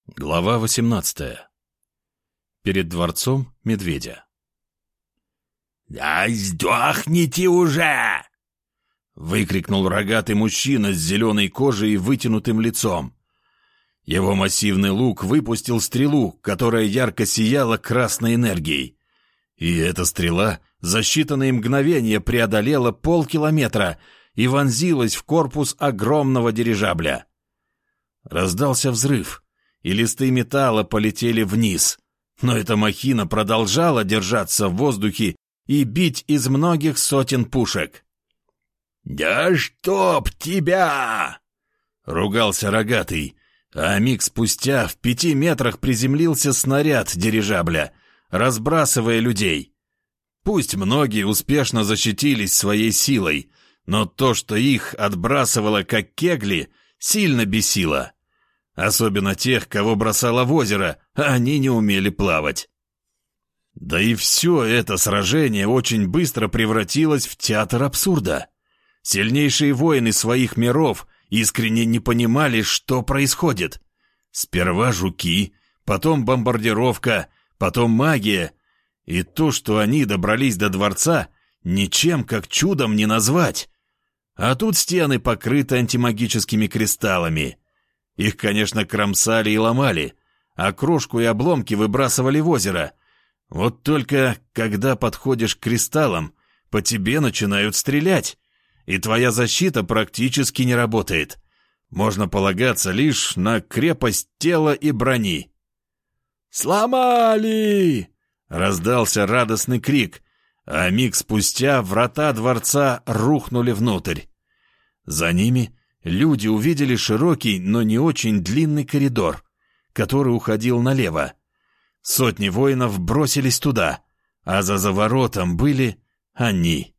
Глава 18. Перед дворцом медведя. «Да сдохните уже!» — выкрикнул рогатый мужчина с зеленой кожей и вытянутым лицом. Его массивный лук выпустил стрелу, которая ярко сияла красной энергией. И эта стрела за считанные мгновения преодолела полкилометра и вонзилась в корпус огромного дирижабля. Раздался взрыв, и листы металла полетели вниз, но эта махина продолжала держаться в воздухе и бить из многих сотен пушек. «Да чтоб тебя!» — ругался рогатый, а миг спустя в 5 метрах приземлился снаряд дирижабля, разбрасывая людей. Пусть многие успешно защитились своей силой, но то, что их отбрасывало как кегли, сильно бесило. Особенно тех, кого бросало в озеро, а они не умели плавать. Да и все это сражение очень быстро превратилось в театр абсурда. Сильнейшие воины своих миров искренне не понимали, что происходит. Сперва жуки, потом бомбардировка, потом магия. И то, что они добрались до дворца, ничем как чудом не назвать. А тут стены покрыты антимагическими кристаллами. Их, конечно, кромсали и ломали, а крошку и обломки выбрасывали в озеро. Вот только, когда подходишь к кристаллам, по тебе начинают стрелять, и твоя защита практически не работает. Можно полагаться лишь на крепость тела и брони. «Сломали!» — раздался радостный крик, а миг спустя врата дворца рухнули внутрь. За ними люди увидели широкий, но не очень длинный коридор, который уходил налево. Сотни воинов бросились туда, а за заворотом были они.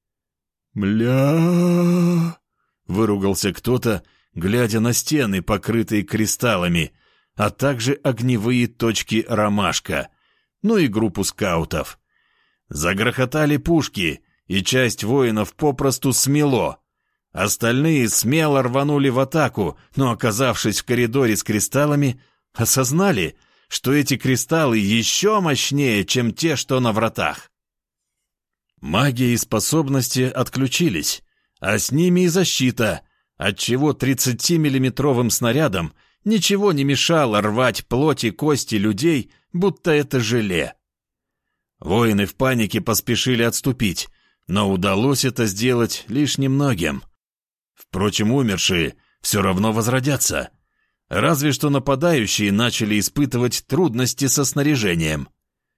«Мля!» — выругался кто-то, глядя на стены, покрытые кристаллами, а также огневые точки ромашка, ну и группу скаутов. Загрохотали пушки, и часть воинов попросту смело. Остальные смело рванули в атаку, но, оказавшись в коридоре с кристаллами, осознали, что эти кристаллы еще мощнее, чем те, что на вратах. Магия и способности отключились, а с ними и защита, отчего 30-миллиметровым снарядом ничего не мешало рвать плоть и кости людей, будто это желе. Воины в панике поспешили отступить, но удалось это сделать лишь немногим. Впрочем, умершие все равно возродятся. Разве что нападающие начали испытывать трудности со снаряжением.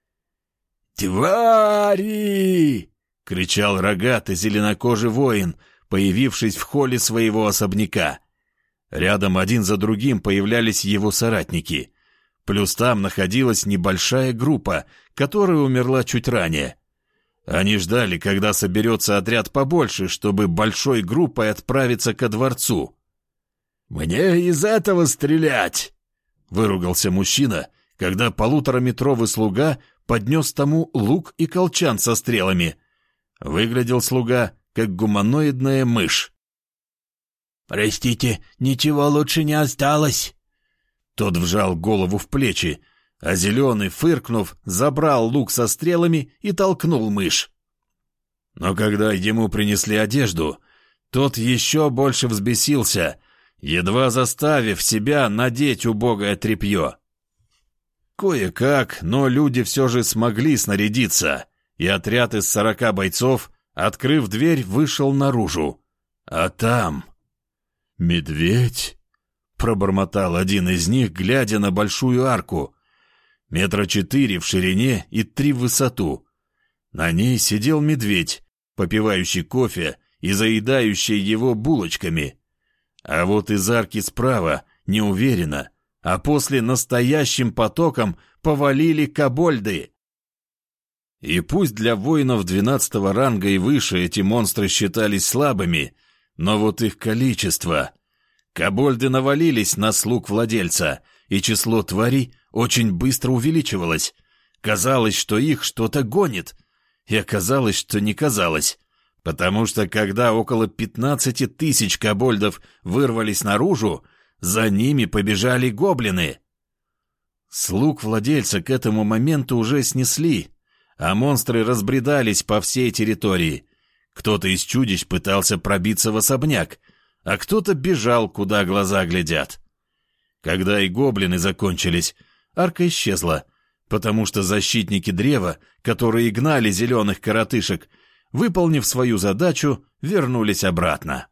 «Твари!» — кричал рогатый зеленокожий воин, появившись в холле своего особняка. Рядом один за другим появлялись его соратники. Плюс там находилась небольшая группа, которая умерла чуть ранее. Они ждали, когда соберется отряд побольше, чтобы большой группой отправиться ко дворцу. «Мне из этого стрелять!» — выругался мужчина, когда 1,5-метровый слуга поднес тому лук и колчан со стрелами. Выглядел слуга, как гуманоидная мышь. «Простите, ничего лучше не осталось!» Тот вжал голову в плечи, а зеленый, фыркнув, забрал лук со стрелами и толкнул мышь. Но когда ему принесли одежду, тот еще больше взбесился, едва заставив себя надеть убогое тряпье. Кое-как, но люди все же смогли снарядиться, и отряд из 40 бойцов, открыв дверь, вышел наружу. А там... «Медведь?» — пробормотал один из них, глядя на большую арку. 4 метра в ширине и 3 в высоту. На ней сидел медведь, попивающий кофе и заедающий его булочками. А вот из арки справа, неуверенно, а после настоящим потоком повалили кобольды. И пусть для воинов 12-го ранга и выше эти монстры считались слабыми, но вот их количество... Кобольды навалились на слуг владельца, и число тварей очень быстро увеличивалось. Казалось, что их что-то гонит, и оказалось, что не казалось, потому что когда около 15 тысяч кобольдов вырвались наружу, за ними побежали гоблины. Слуг владельца к этому моменту уже снесли, а монстры разбредались по всей территории. Кто-то из чудищ пытался пробиться в особняк, а кто-то бежал, куда глаза глядят. Когда и гоблины закончились, арка исчезла, потому что защитники древа, которые гнали зеленых коротышек, выполнив свою задачу, вернулись обратно.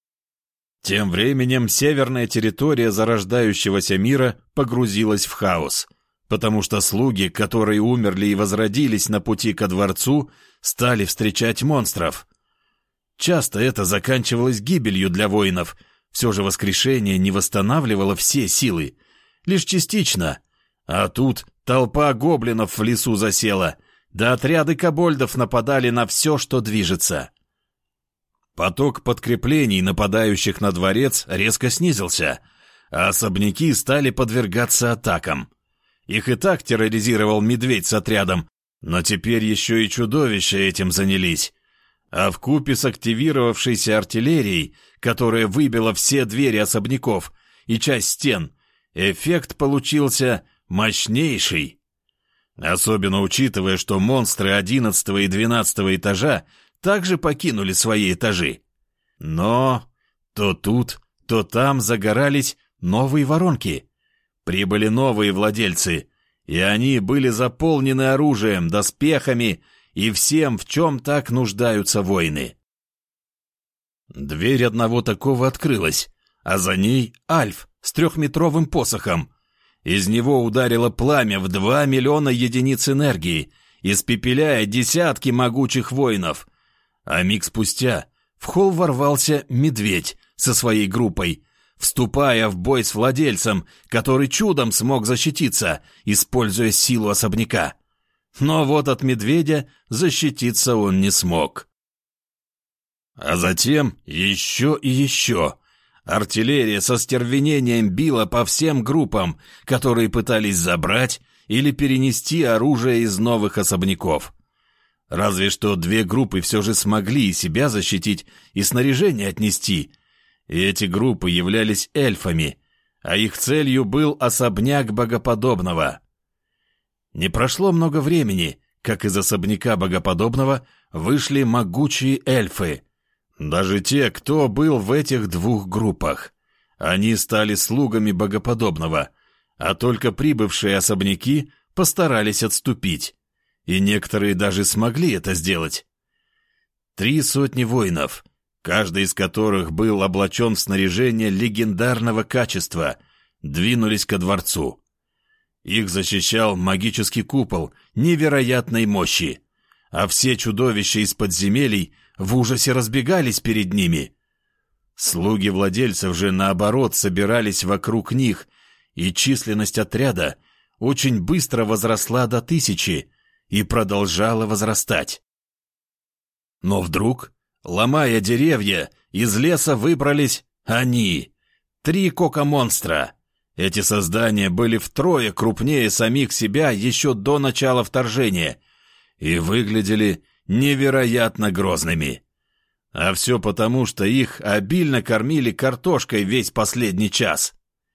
Тем временем северная территория зарождающегося мира погрузилась в хаос, потому что слуги, которые умерли и возродились на пути ко дворцу, стали встречать монстров. Часто это заканчивалось гибелью для воинов, все же воскрешение не восстанавливало все силы, лишь частично, а тут толпа гоблинов в лесу засела, да отряды кобольдов нападали на все, что движется. Поток подкреплений, нападающих на дворец, резко снизился, а особняки стали подвергаться атакам. Их и так терроризировал медведь с отрядом, но теперь еще и чудовища этим занялись. А вкупе с активировавшейся артиллерией, которая выбила все двери особняков и часть стен, эффект получился мощнейший. Особенно учитывая, что монстры 11 и 12 этажа также покинули свои этажи. Но то тут, то там загорались новые воронки. Прибыли новые владельцы, и они были заполнены оружием, доспехами и всем, в чем так нуждаются воины. Дверь одного такого открылась, а за ней Альф с 3-метровым посохом. Из него ударило пламя в 2 миллиона единиц энергии, испепеляя десятки могучих воинов. А миг спустя в холл ворвался медведь со своей группой, вступая в бой с владельцем, который чудом смог защититься, используя силу особняка. Но вот от медведя защититься он не смог. А затем еще и еще. Артиллерия со стервенением била по всем группам, которые пытались забрать или перенести оружие из новых особняков. Разве что 2 группы все же смогли и себя защитить, и снаряжение отнести. И эти группы являлись эльфами, а их целью был особняк Богоподобного. Не прошло много времени, как из особняка Богоподобного вышли могучие эльфы. Даже те, кто был в этих 2 группах. Они стали слугами Богоподобного, а только прибывшие особняки постарались отступить. И некоторые даже смогли это сделать. 300 воинов, каждый из которых был облачен в снаряжение легендарного качества, двинулись ко дворцу. Их защищал магический купол невероятной мощи, а все чудовища из подземелий в ужасе разбегались перед ними. Слуги владельцев же, наоборот, собирались вокруг них, и численность отряда очень быстро возросла до 1000 и продолжала возрастать. Но вдруг, ломая деревья, из леса выбрались они, 3 кока-монстра. Эти создания были втрое крупнее самих себя еще до начала вторжения и выглядели невероятно грозными. А все потому, что их обильно кормили картошкой весь последний час.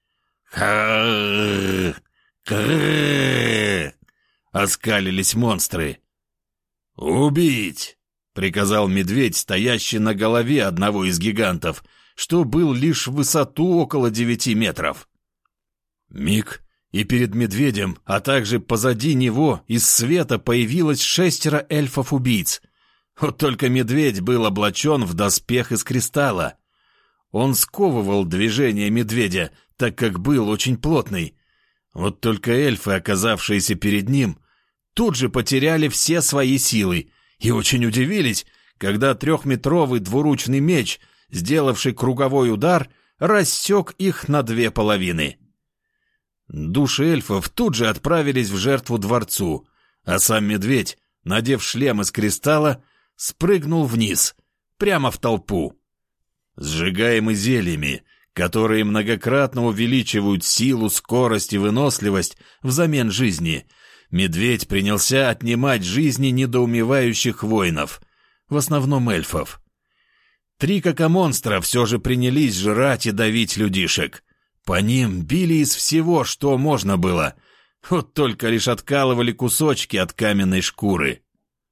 Оскалились монстры. «Убить!» — приказал медведь, стоящий на голове одного из гигантов, что был лишь в высоту около 9 метров. Миг, и перед медведем, а также позади него из света появилось 6 эльфов-убийц. Вот только медведь был облачен в доспех из кристалла. Он сковывал движение медведя, так как был очень плотный. Вот только эльфы, оказавшиеся перед ним, тут же потеряли все свои силы и очень удивились, когда 3-метровый двуручный меч, сделавший круговой удар, рассек их на 2 половины. Души эльфов тут же отправились в жертву дворцу, а сам медведь, надев шлем из кристалла, спрыгнул вниз, прямо в толпу. Сжигаемый зельями, которые многократно увеличивают силу, скорость и выносливость взамен жизни, медведь принялся отнимать жизни недоумевающих воинов, в основном эльфов. 3 кока-монстра все же принялись жрать и давить людишек. По ним били из всего, что можно было, Вот только лишь откалывали кусочки от каменной шкуры.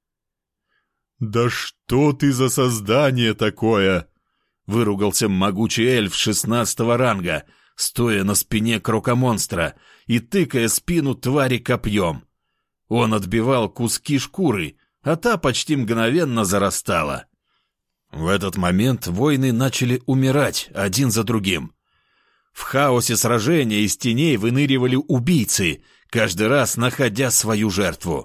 «Да что ты за создание такое?» — выругался могучий эльф 16-го ранга, стоя на спине крокомонстра и тыкая спину твари копьем. Он отбивал куски шкуры, а та почти мгновенно зарастала. В этот момент воины начали умирать один за другим. В хаосе сражения из теней выныривали убийцы, каждый раз находя свою жертву.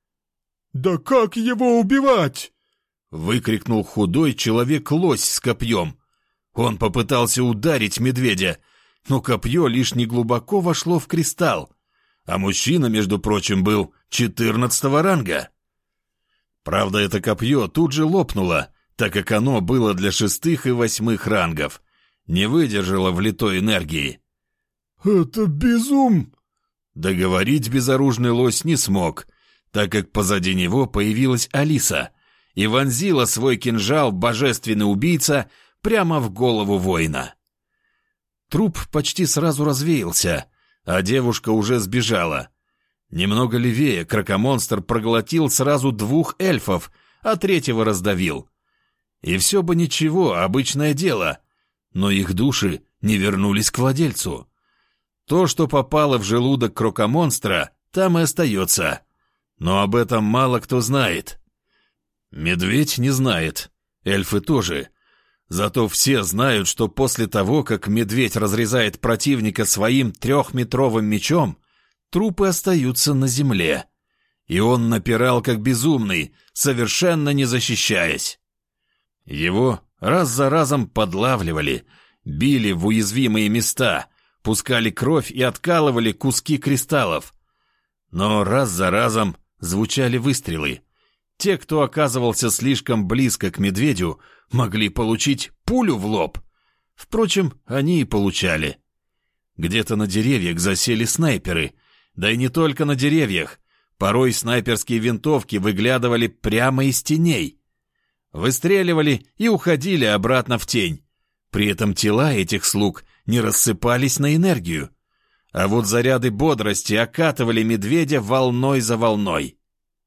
«Да как его убивать?» — выкрикнул худой человек-лось с копьем. Он попытался ударить медведя, но копье лишь неглубоко вошло в кристалл, а мужчина, между прочим, был 14-го ранга. Правда, это копье тут же лопнуло, так как оно было для 6-х и 8-х рангов, не выдержало влитой энергии. «Это безум!» Договорить безоружный лось не смог, так как позади него появилась Алиса и вонзила свой кинжал божественный убийца прямо в голову воина. Труп почти сразу развеялся, а девушка уже сбежала. Немного левее крокомонстр проглотил сразу 2 эльфов, а 3-го раздавил. И все бы ничего, обычное дело, но их души не вернулись к владельцу. То, что попало в желудок крокомонстра, там и остается. Но об этом мало кто знает. Медведь не знает, эльфы тоже. Зато все знают, что после того, как медведь разрезает противника своим 3-метровым мечом, трупы остаются на земле. И он напирал как безумный, совершенно не защищаясь. Его раз за разом подлавливали, били в уязвимые места, пускали кровь и откалывали куски кристаллов. Но раз за разом звучали выстрелы. Те, кто оказывался слишком близко к медведю, могли получить пулю в лоб. Впрочем, они и получали. Где-то на деревьях засели снайперы, да и не только на деревьях. Порой снайперские винтовки выглядывали прямо из теней. Выстреливали и уходили обратно в тень. При этом тела этих слуг не рассыпались на энергию. А вот заряды бодрости окатывали медведя волной за волной.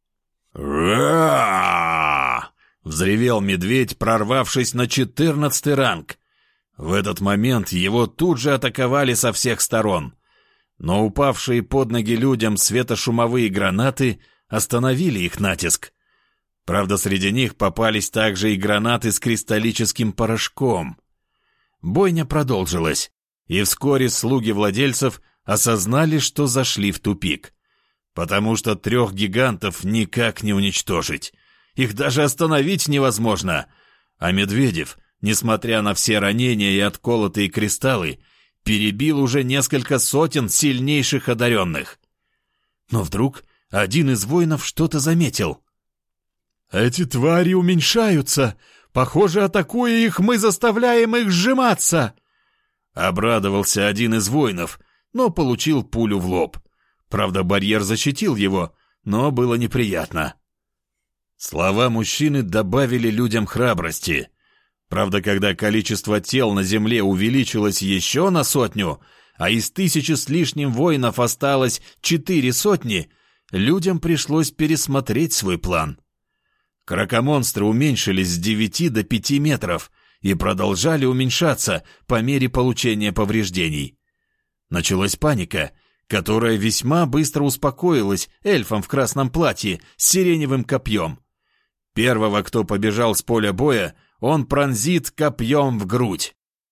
«Ра!» — взревел медведь, прорвавшись на 14-й ранг. В этот момент его тут же атаковали со всех сторон. Но упавшие под ноги людям светошумовые гранаты остановили их натиск. Правда, среди них попались также и гранаты с кристаллическим порошком. Бойня продолжилась, и вскоре слуги владельцев осознали, что зашли в тупик. Потому что 3 гигантов никак не уничтожить. Их даже остановить невозможно. А Медведев, несмотря на все ранения и отколотые кристаллы, перебил уже несколько сотен сильнейших одаренных. Но вдруг один из воинов что-то заметил. «Эти твари уменьшаются! Похоже, атакуя их, мы заставляем их сжиматься!» Обрадовался один из воинов, но получил пулю в лоб. Правда, барьер защитил его, но было неприятно. Слова мужчины добавили людям храбрости. Правда, когда количество тел на земле увеличилось еще на 100, а из 1000 с лишним воинов осталось 400, людям пришлось пересмотреть свой план. Крокомонстры уменьшились с 9 до 5 метров и продолжали уменьшаться по мере получения повреждений. Началась паника, которая весьма быстро успокоилась эльфом в красном платье с сиреневым копьем. Первого, кто побежал с поля боя, он пронзит копьем в грудь.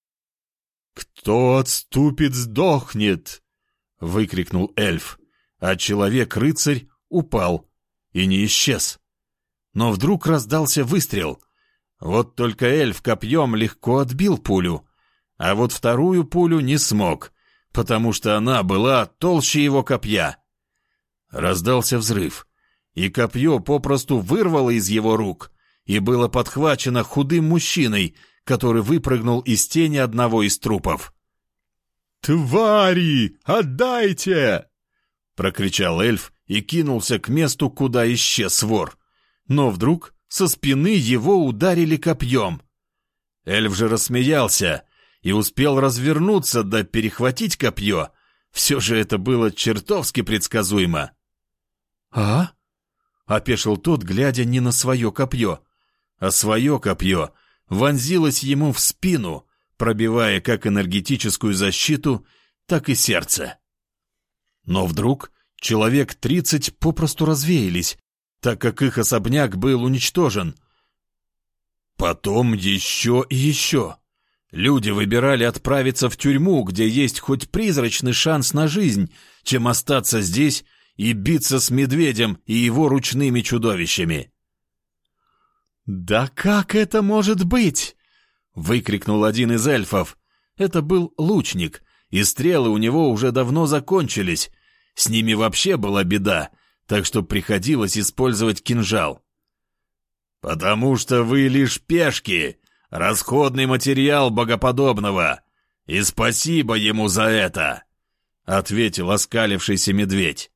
«Кто отступит, сдохнет!» — выкрикнул эльф, а человек-рыцарь упал и не исчез. Но вдруг раздался выстрел. Вот только эльф копьем легко отбил пулю, а вот вторую пулю не смог, потому что она была толще его копья. Раздался взрыв, и копье попросту вырвало из его рук и было подхвачено худым мужчиной, который выпрыгнул из тени одного из трупов. «Твари, отдайте!» — прокричал эльф и кинулся к месту, куда исчез вор. Но вдруг со спины его ударили копьем. Эльф же рассмеялся и успел развернуться да перехватить копье. Все же это было чертовски предсказуемо. «А?» — опешил тот, глядя не на свое копье, а свое копье вонзилось ему в спину, пробивая как энергетическую защиту, так и сердце. Но вдруг человек 30 попросту развеялись, так как их особняк был уничтожен. Потом еще и еще. Люди выбирали отправиться в тюрьму, где есть хоть призрачный шанс на жизнь, чем остаться здесь и биться с медведем и его ручными чудовищами. «Да как это может быть?» — выкрикнул один из эльфов. Это был лучник, и стрелы у него уже давно закончились. С ними вообще была беда, так что приходилось использовать кинжал. «Потому что вы лишь пешки, расходный материал богоподобного, и спасибо ему за это», — ответил оскалившийся медведь.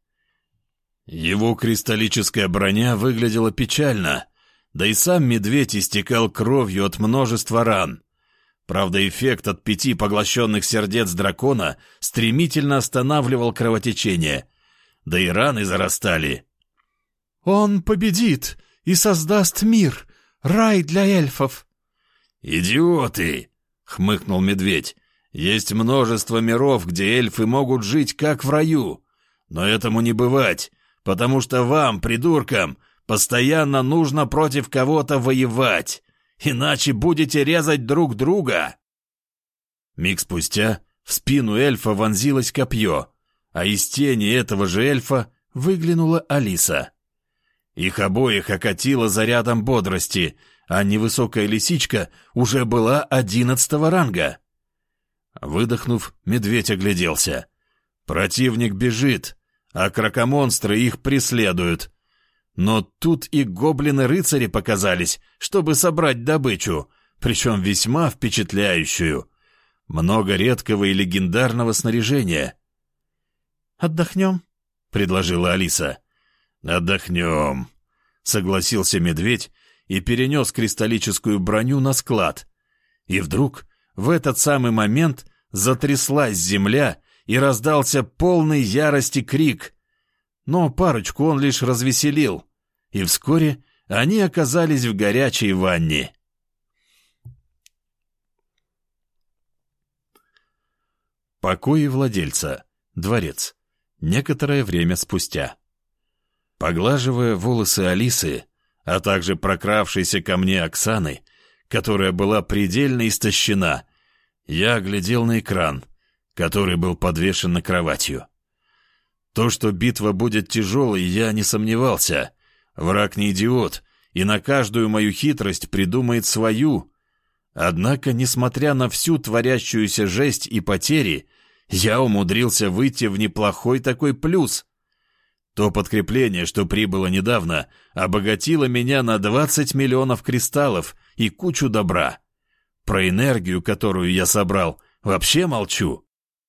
Его кристаллическая броня выглядела печально, да и сам медведь истекал кровью от множества ран. Правда, эффект от 5 поглощенных сердец дракона стремительно останавливал кровотечение, да и раны зарастали. «Он победит и создаст мир, рай для эльфов». «Идиоты!» — хмыкнул медведь. «Есть множество миров, где эльфы могут жить как в раю, но этому не бывать, потому что вам, придуркам, постоянно нужно против кого-то воевать, иначе будете резать друг друга». Миг спустя в спину эльфа вонзилось копье, а из тени этого же эльфа выглянула Алиса. Их обоих окатило зарядом бодрости, а невысокая лисичка уже была 11-го ранга. Выдохнув, медведь огляделся. Противник бежит, а кракомонстры их преследуют. Но тут и гоблины-рыцари показались, чтобы собрать добычу, причем весьма впечатляющую. Много редкого и легендарного снаряжения. «Отдохнем?» — предложила Алиса. «Отдохнем», — согласился медведь и перенес кристаллическую броню на склад. И вдруг в этот самый момент затряслась земля и раздался полный ярости крик. Но парочку он лишь развеселил, и вскоре они оказались в горячей ванне. Покои владельца. Дворец. Некоторое время спустя. Поглаживая волосы Алисы, а также прокравшейся ко мне Оксаны, которая была предельно истощена, я глядел на экран, который был подвешен над кроватью. То, что битва будет тяжелой, я не сомневался. Враг не идиот, и на каждую мою хитрость придумает свою. Однако, несмотря на всю творящуюся жесть и потери, я умудрился выйти в неплохой такой плюс. То подкрепление, что прибыло недавно, обогатило меня на 20 миллионов кристаллов и кучу добра. Про энергию, которую я собрал, вообще молчу.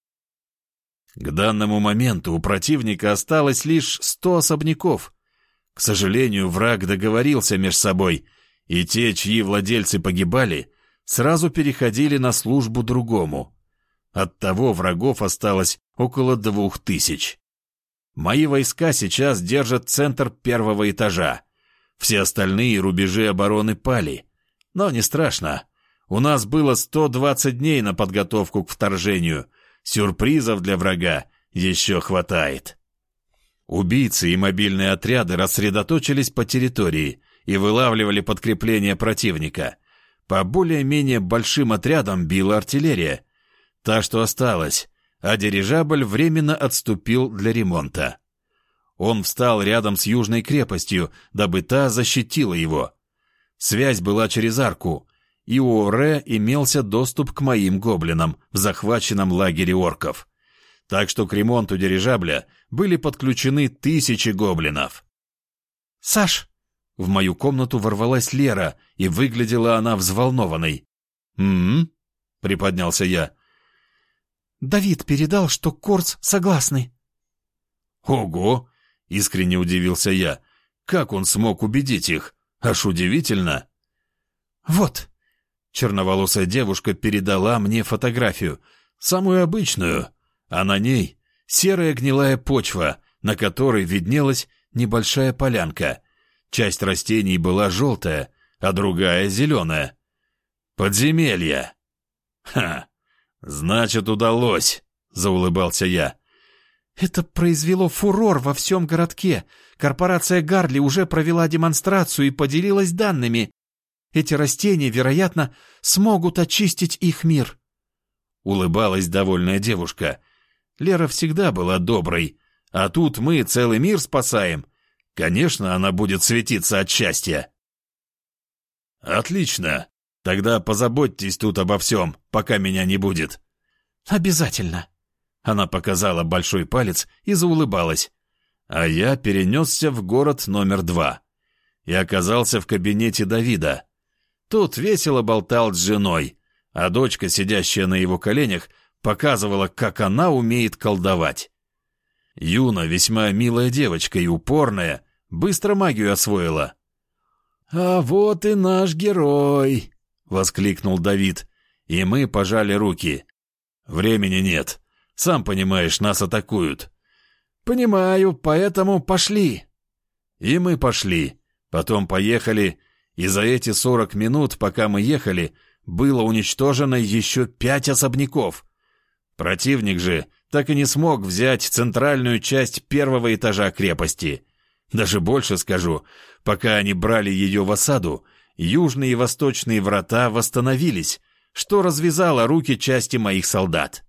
К данному моменту у противника осталось лишь 100 особняков. К сожалению, враг договорился между собой, и те, чьи владельцы погибали, сразу переходили на службу другому. Оттого врагов осталось около 2000. Мои войска сейчас держат центр первого этажа. Все остальные рубежи обороны пали. Но не страшно. У нас было 120 дней на подготовку к вторжению. Сюрпризов для врага еще хватает. Убийцы и мобильные отряды рассредоточились по территории и вылавливали подкрепление противника. По более-менее большим отрядам била артиллерия. Та, что осталась, а дирижабль временно отступил для ремонта. Он встал рядом с южной крепостью, дабы та защитила его. Связь была через арку, и у Оре имелся доступ к моим гоблинам в захваченном лагере орков. Так что к ремонту дирижабля были подключены 1000 гоблинов. «Саш!» — в мою комнату ворвалась Лера, и выглядела она взволнованной. «М-м-м?» — приподнялся я. «Давид передал, что Корс согласны». «Ого!» — искренне удивился я. «Как он смог убедить их? Аж удивительно!» «Вот!» — черноволосая девушка передала мне фотографию, самую обычную, а на ней серая гнилая почва, на которой виднелась небольшая полянка. Часть растений была желтая, а другая зеленая. Подземелье. «Ха! Значит, удалось!» — заулыбался я. «Это произвело фурор во всем городке. Корпорация Гарли уже провела демонстрацию и поделилась данными. Эти растения, вероятно, смогут очистить их мир». Улыбалась довольная девушка. Лера всегда была доброй, а тут мы целый мир спасаем. Конечно, она будет светиться от счастья. «Отлично. Тогда позаботьтесь тут обо всем, пока меня не будет». «Обязательно». Она показала большой палец и заулыбалась. А я перенесся в город номер 2 и оказался в кабинете Давида. Тот весело болтал с женой, а дочка, сидящая на его коленях, показывала, как она умеет колдовать. Юна весьма милая девочка и упорная, быстро магию освоила. «А вот и наш герой!» — воскликнул Давид, и мы пожали руки. «Времени нет. Сам понимаешь, нас атакуют». «Понимаю, поэтому пошли». И мы пошли, потом поехали, и за эти 40 минут, пока мы ехали, было уничтожено еще 5 особняков. Противник же так и не смог взять центральную часть первого этажа крепости. Даже больше скажу, пока они брали ее в осаду, южные и восточные врата восстановились, что развязало руки части моих солдат.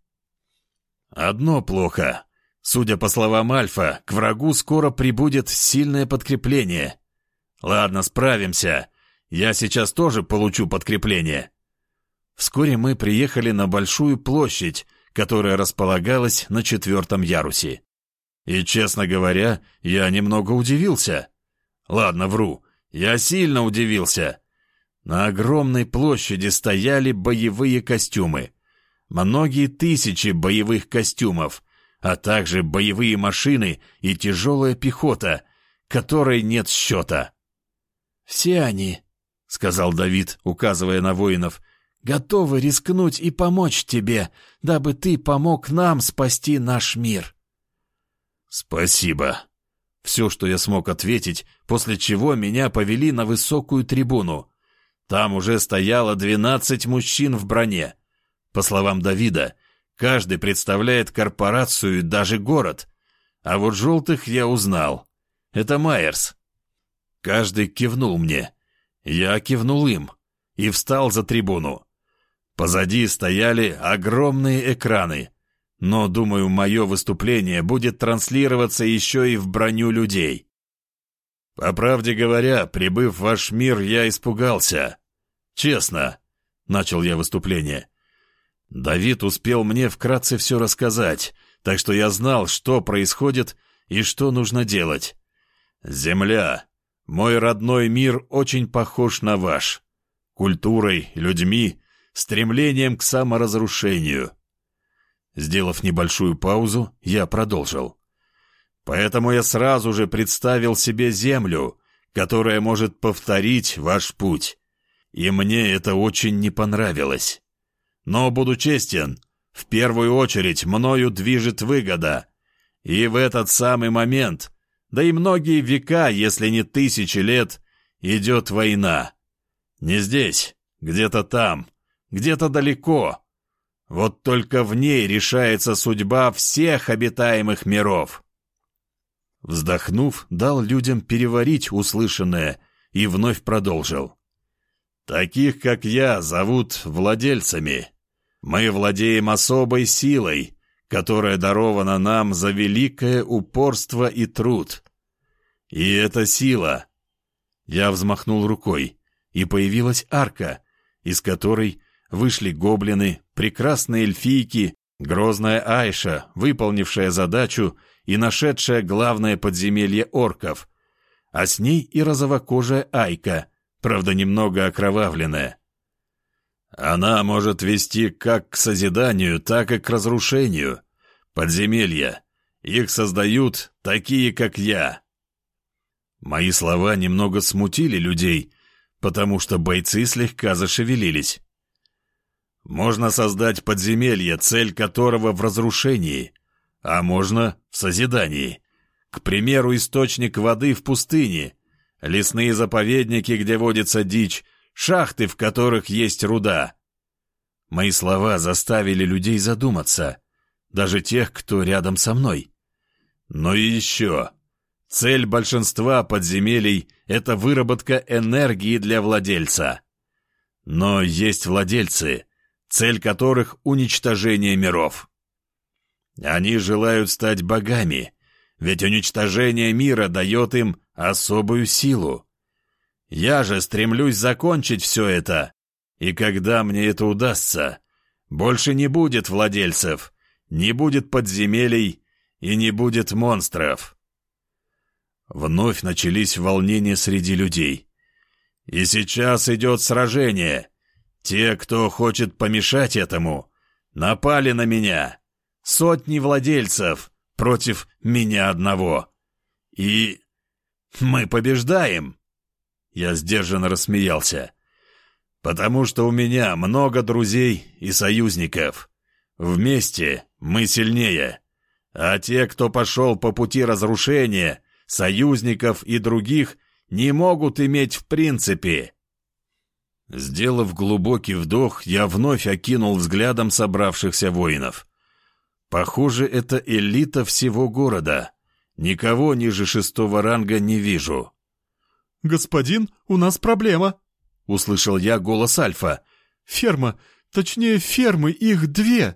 Одно плохо. Судя по словам Альфа, к врагу скоро прибудет сильное подкрепление. Ладно, справимся. Я сейчас тоже получу подкрепление. Вскоре мы приехали на большую площадь, которая располагалась на 4-м ярусе. И, честно говоря, я немного удивился. Ладно, вру. Я сильно удивился. На огромной площади стояли боевые костюмы. Многие тысячи боевых костюмов, а также боевые машины и тяжелая пехота, которой нет счета. «Все они», — сказал Давид, указывая на воинов, — «готовы рискнуть и помочь тебе, дабы ты помог нам спасти наш мир». «Спасибо». Все, что я смог ответить, после чего меня повели на высокую трибуну. Там уже стояло 12 мужчин в броне. По словам Давида, каждый представляет корпорацию и даже город. А вот желтых я узнал. Это Майерс. Каждый кивнул мне. Я кивнул им и встал за трибуну. Позади стояли огромные экраны. Но, думаю, мое выступление будет транслироваться еще и в броню людей. По правде говоря, прибыв в ваш мир, я испугался. Честно, начал я выступление. Давид успел мне вкратце все рассказать, так что я знал, что происходит и что нужно делать. Земля, мой родной мир, очень похож на ваш. Культурой, людьми, стремлением к саморазрушению. Сделав небольшую паузу, я продолжил. Поэтому я сразу же представил себе землю, которая может повторить ваш путь. И мне это очень не понравилось. Но, буду честен, в первую очередь мною движет выгода. И в этот самый момент, да и многие века, если не тысячи лет, идет война. Не здесь, где-то там, где-то далеко. Вот только в ней решается судьба всех обитаемых миров. Вздохнув, дал людям переварить услышанное и вновь продолжил. Таких, как я, зовут владельцами. Мы владеем особой силой, которая дарована нам за великое упорство и труд. И эта сила... Я взмахнул рукой, и появилась арка, из которой вышли гоблины, прекрасные эльфийки, грозная Айша, выполнившая задачу и нашедшая главное подземелье орков, а с ней и розовокожая Айка, правда немного окровавленная. Она может вести как к созиданию, так и к разрушению. Подземелья. Их создают такие, как я. Мои слова немного смутили людей, потому что бойцы слегка зашевелились. Можно создать подземелье, цель которого в разрушении. а можно в созидании. К примеру, источник воды в пустыне, лесные заповедники, где водится дичь, шахты, в которых есть руда. Мои слова заставили людей задуматься, даже тех, кто рядом со мной. Но и еще. Цель большинства подземелий — это выработка энергии для владельца. Но есть владельцы, цель которых — уничтожение миров. Они желают стать богами, ведь уничтожение мира дает им особую силу. Я же стремлюсь закончить все это, и когда мне это удастся, больше не будет владельцев, не будет подземелий и не будет монстров. Вновь начались волнения среди людей. И сейчас идет сражение. Те, кто хочет помешать этому, напали на меня. Сотни владельцев против меня одного. И мы побеждаем. Я сдержанно рассмеялся. Потому что у меня много друзей и союзников. Вместе мы сильнее. А те, кто пошел по пути разрушения, союзников и других, не могут иметь в принципе. Сделав глубокий вдох, я вновь окинул взглядом собравшихся воинов. Похоже, это элита всего города. Никого ниже 6-го ранга не вижу. «Господин, у нас проблема», — услышал я голос Альфа. «Ферма, точнее фермы, их 2».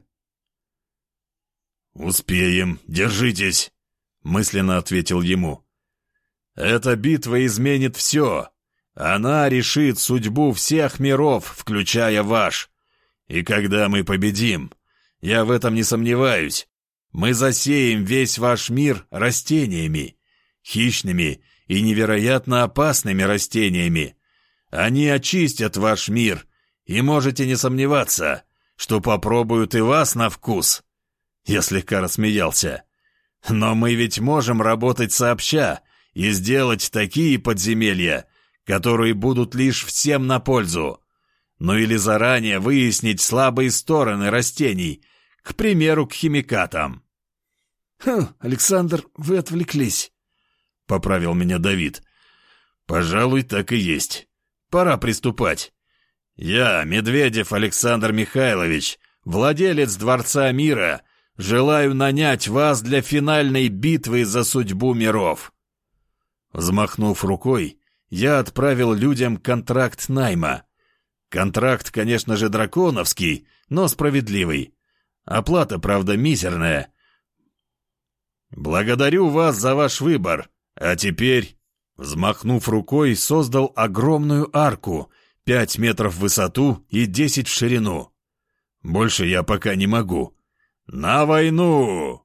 «Успеем, держитесь», — мысленно ответил ему. «Эта битва изменит все. Она решит судьбу всех миров, включая ваш. И когда мы победим, я в этом не сомневаюсь, мы засеем весь ваш мир растениями, хищными и невероятно опасными растениями. Они очистят ваш мир, и можете не сомневаться, что попробуют и вас на вкус». Я слегка рассмеялся. «Но мы ведь можем работать сообща и сделать такие подземелья, которые будут лишь всем на пользу. Ну или заранее выяснить слабые стороны растений, к примеру, к химикатам». Александр, вы отвлеклись», — поправил меня Давид. «Пожалуй, так и есть. Пора приступать. Я, Медведев Александр Михайлович, владелец Дворца Мира, желаю нанять вас для финальной битвы за судьбу миров». Взмахнув рукой, я отправил людям контракт найма. Контракт, конечно же, драконовский, но справедливый. Оплата, правда, мизерная. «Благодарю вас за ваш выбор. А теперь...» Взмахнув рукой, создал огромную арку, 5 метров в высоту и 10 в ширину. Больше я пока не могу. «На войну!»